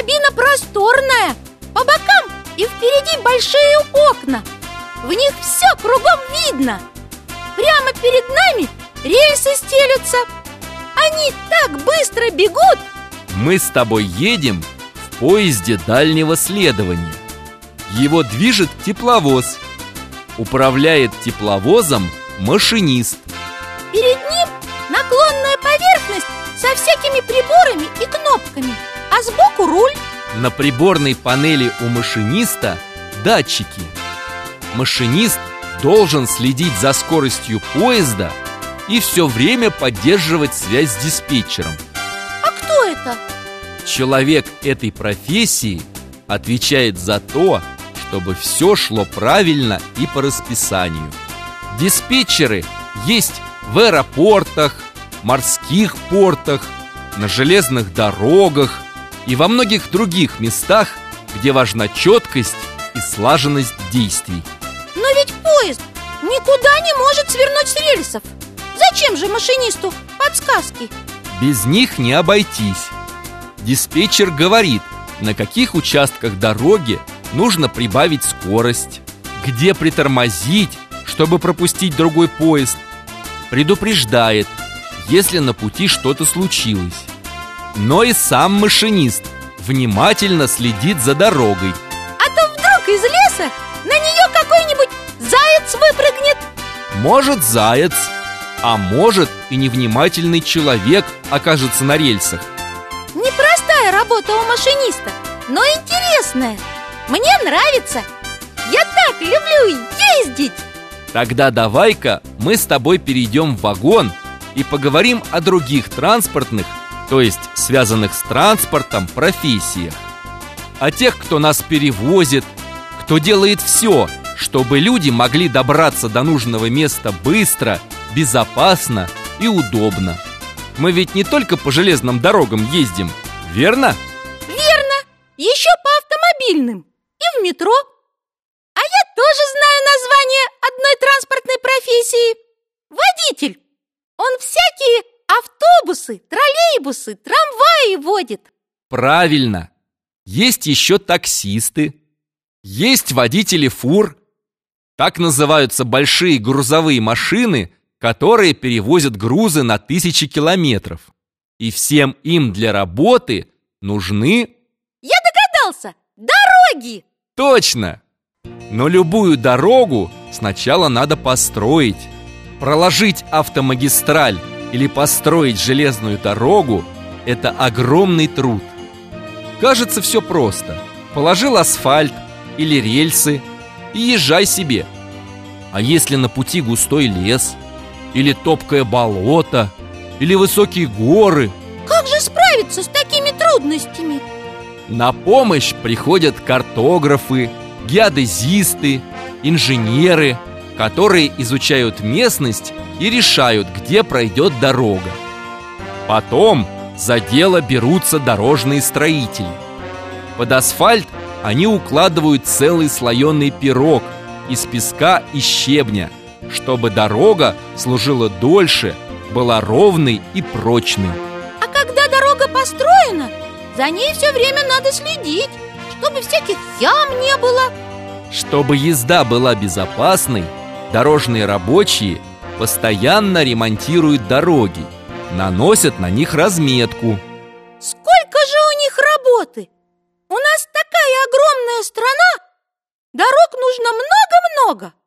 Кабина просторная, по бокам и впереди большие окна. В них все кругом видно. Прямо перед нами рельсы стелются. Они так быстро бегут. Мы с тобой едем в поезде дальнего следования. Его движет тепловоз. Управляет тепловозом машинист. Перед ним наклонная поверхность со всякими приборами и кнопками, а сбоку руль. На приборной панели у машиниста датчики. Машинист должен следить за скоростью поезда и все время поддерживать связь с диспетчером. А кто это? Человек этой профессии отвечает за то, чтобы все шло правильно и по расписанию. Диспетчеры есть в аэропортах, морских портах, на железных дорогах и во многих других местах, где важна четкость и слаженность действий. Но ведь поезд никуда не может свернуть с рельсов. Зачем же машинисту подсказки? Без них не обойтись. Диспетчер говорит, на каких участках дороги нужно прибавить скорость, где притормозить, чтобы пропустить другой поезд. Предупреждает, если на пути что-то случилось. Но и сам машинист внимательно следит за дорогой. А то вдруг из леса на нее какой-нибудь заяц выпрыгнет. Может заяц, а может и невнимательный человек окажется на рельсах. Непростая работа у машиниста, но интересная. Мне нравится. Я так люблю ездить. Тогда давай-ка мы с тобой перейдем в вагон и поговорим о других транспортных, то есть связанных с транспортом, профессиях. О тех, кто нас перевозит, кто делает все, чтобы люди могли добраться до нужного места быстро, безопасно и удобно. Мы ведь не только по железным дорогам ездим, верно? Верно, еще по автомобильным и в метро. А я тоже знаю название одной транспортной профессии. Водитель. Он всякие автобусы, троллейбусы, трамваи водит. Правильно. Есть еще таксисты. Есть водители фур. Так называются большие грузовые машины, которые перевозят грузы на тысячи километров. И всем им для работы нужны... Я догадался! Дороги! Точно! Но любую дорогу сначала надо построить. Проложить автомагистраль или построить железную дорогу – это огромный труд. Кажется, все просто. Положил асфальт или рельсы и езжай себе. А если на пути густой лес, или топкое болото, или высокие горы? Как же справиться с такими трудностями? На помощь приходят картографы, геодезисты, инженеры, которые изучают местность и решают, где пройдет дорога. Потом за дело берутся дорожные строители. Под асфальт они укладывают целый слоеный пирог из песка и щебня, чтобы дорога служила дольше, была ровной и прочной. А когда дорога построена, за ней все время надо следить, чтобы всяких ям не было. Чтобы езда была безопасной, дорожные рабочие постоянно ремонтируют дороги, наносят на них разметку. Сколько же у них работы! У нас такая огромная страна, дорог нужно много-много.